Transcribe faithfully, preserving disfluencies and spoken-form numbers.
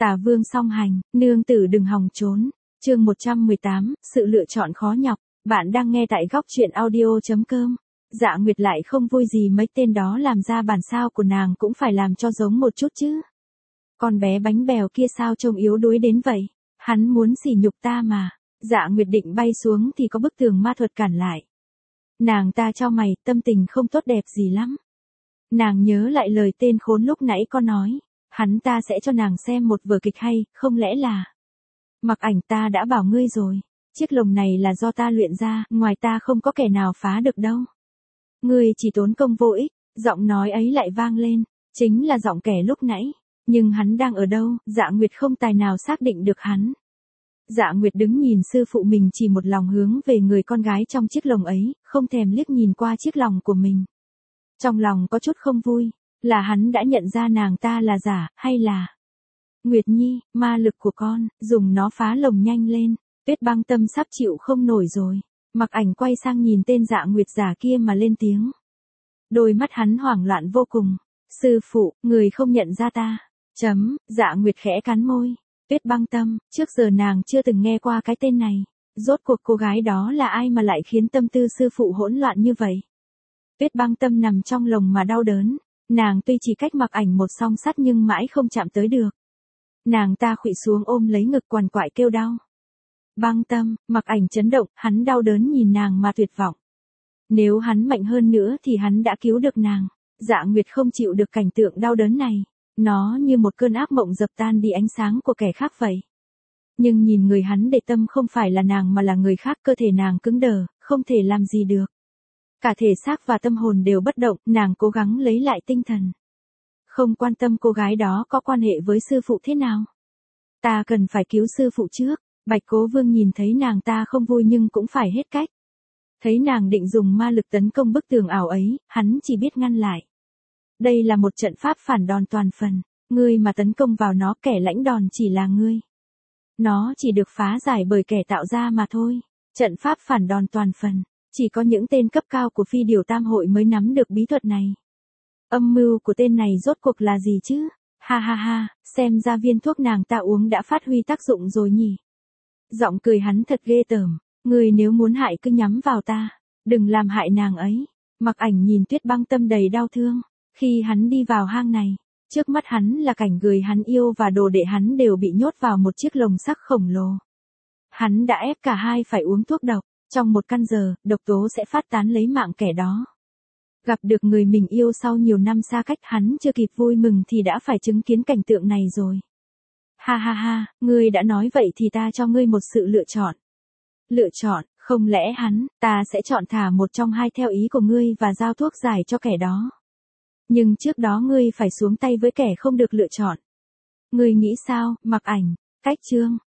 Tả Vương song hành, nương tử đừng hòng trốn. Chương một trăm mười tám, sự lựa chọn khó nhọc. Bạn đang nghe tại góc truyện audio chấm com. Dạ Nguyệt lại không vui gì mấy tên đó làm ra bản sao của nàng cũng phải làm cho giống một chút chứ. Con bé bánh bèo kia sao trông yếu đuối đến vậy? Hắn muốn sỉ nhục ta mà. Dạ Nguyệt định bay xuống thì có bức tường ma thuật cản lại. Nàng ta chau mày, tâm tình không tốt đẹp gì lắm. Nàng nhớ lại lời tên khốn lúc nãy có nói. Hắn ta sẽ cho nàng xem một vở kịch hay, không lẽ là... Mặc Ảnh, ta đã bảo ngươi rồi. Chiếc lồng này là do ta luyện ra, ngoài ta không có kẻ nào phá được đâu. Ngươi chỉ tốn công vô ích. Giọng nói ấy lại vang lên. Chính là giọng kẻ lúc nãy. Nhưng hắn đang ở đâu? Dạ Nguyệt không tài nào xác định được hắn. Dạ Nguyệt đứng nhìn sư phụ mình chỉ một lòng hướng về người con gái trong chiếc lồng ấy, không thèm liếc nhìn qua chiếc lòng của mình. Trong lòng có chút không vui. Là hắn đã nhận ra nàng ta là giả, hay là... Nguyệt Nhi, ma lực của con, dùng nó phá lồng nhanh lên. Tuyết Băng Tâm sắp chịu không nổi rồi. Mặc Ảnh quay sang nhìn tên Dạ Nguyệt giả kia mà lên tiếng. Đôi mắt hắn hoảng loạn vô cùng. Sư phụ, người không nhận ra ta. Chấm, Dạ Nguyệt khẽ cắn môi. Tuyết Băng Tâm, trước giờ nàng chưa từng nghe qua cái tên này. Rốt cuộc cô gái đó là ai mà lại khiến tâm tư sư phụ hỗn loạn như vậy? Tuyết Băng Tâm nằm trong lồng mà đau đớn. Nàng tuy chỉ cách Mặc Ảnh một song sắt nhưng mãi không chạm tới được. Nàng ta khuỵu xuống ôm lấy ngực quằn quại kêu đau. Băng Tâm, Mặc Ảnh chấn động, hắn đau đớn nhìn nàng mà tuyệt vọng. Nếu hắn mạnh hơn nữa thì hắn đã cứu được nàng. Dạ Nguyệt không chịu được cảnh tượng đau đớn này. Nó như một cơn ác mộng dập tan đi ánh sáng của kẻ khác vậy. Nhưng nhìn người hắn để tâm không phải là nàng mà là người khác, cơ thể nàng cứng đờ, không thể làm gì được. Cả thể xác và tâm hồn đều bất động, nàng cố gắng lấy lại tinh thần. Không quan tâm cô gái đó có quan hệ với sư phụ thế nào. Ta cần phải cứu sư phụ trước. Bạch Cố Vương nhìn thấy nàng ta không vui nhưng cũng phải hết cách. Thấy nàng định dùng ma lực tấn công bức tường ảo ấy, hắn chỉ biết ngăn lại. Đây là một trận pháp phản đòn toàn phần. Ngươi mà tấn công vào nó, kẻ lãnh đòn chỉ là ngươi. Nó chỉ được phá giải bởi kẻ tạo ra mà thôi. Trận pháp phản đòn toàn phần. Chỉ có những tên cấp cao của Phi Điều Tam Hội mới nắm được bí thuật này. Âm mưu của tên này rốt cuộc là gì chứ? Ha ha ha, xem ra viên thuốc nàng ta uống đã phát huy tác dụng rồi nhỉ. Giọng cười hắn thật ghê tởm. Người nếu muốn hại cứ nhắm vào ta. Đừng làm hại nàng ấy. Mặc Ảnh nhìn Tuyết Băng Tâm đầy đau thương. Khi hắn đi vào hang này, trước mắt hắn là cảnh người hắn yêu và đồ đệ hắn đều bị nhốt vào một chiếc lồng sắt khổng lồ. Hắn đã ép cả hai phải uống thuốc độc. Trong một căn giờ, độc tố sẽ phát tán lấy mạng kẻ đó. Gặp được người mình yêu sau nhiều năm xa cách, hắn chưa kịp vui mừng thì đã phải chứng kiến cảnh tượng này rồi. Ha ha ha, ngươi đã nói vậy thì ta cho ngươi một sự lựa chọn. Lựa chọn, không lẽ hắn, ta sẽ chọn thả một trong hai theo ý của ngươi và giao thuốc giải cho kẻ đó. Nhưng trước đó ngươi phải xuống tay với kẻ không được lựa chọn. Ngươi nghĩ sao, Mặc Ảnh? Cách chương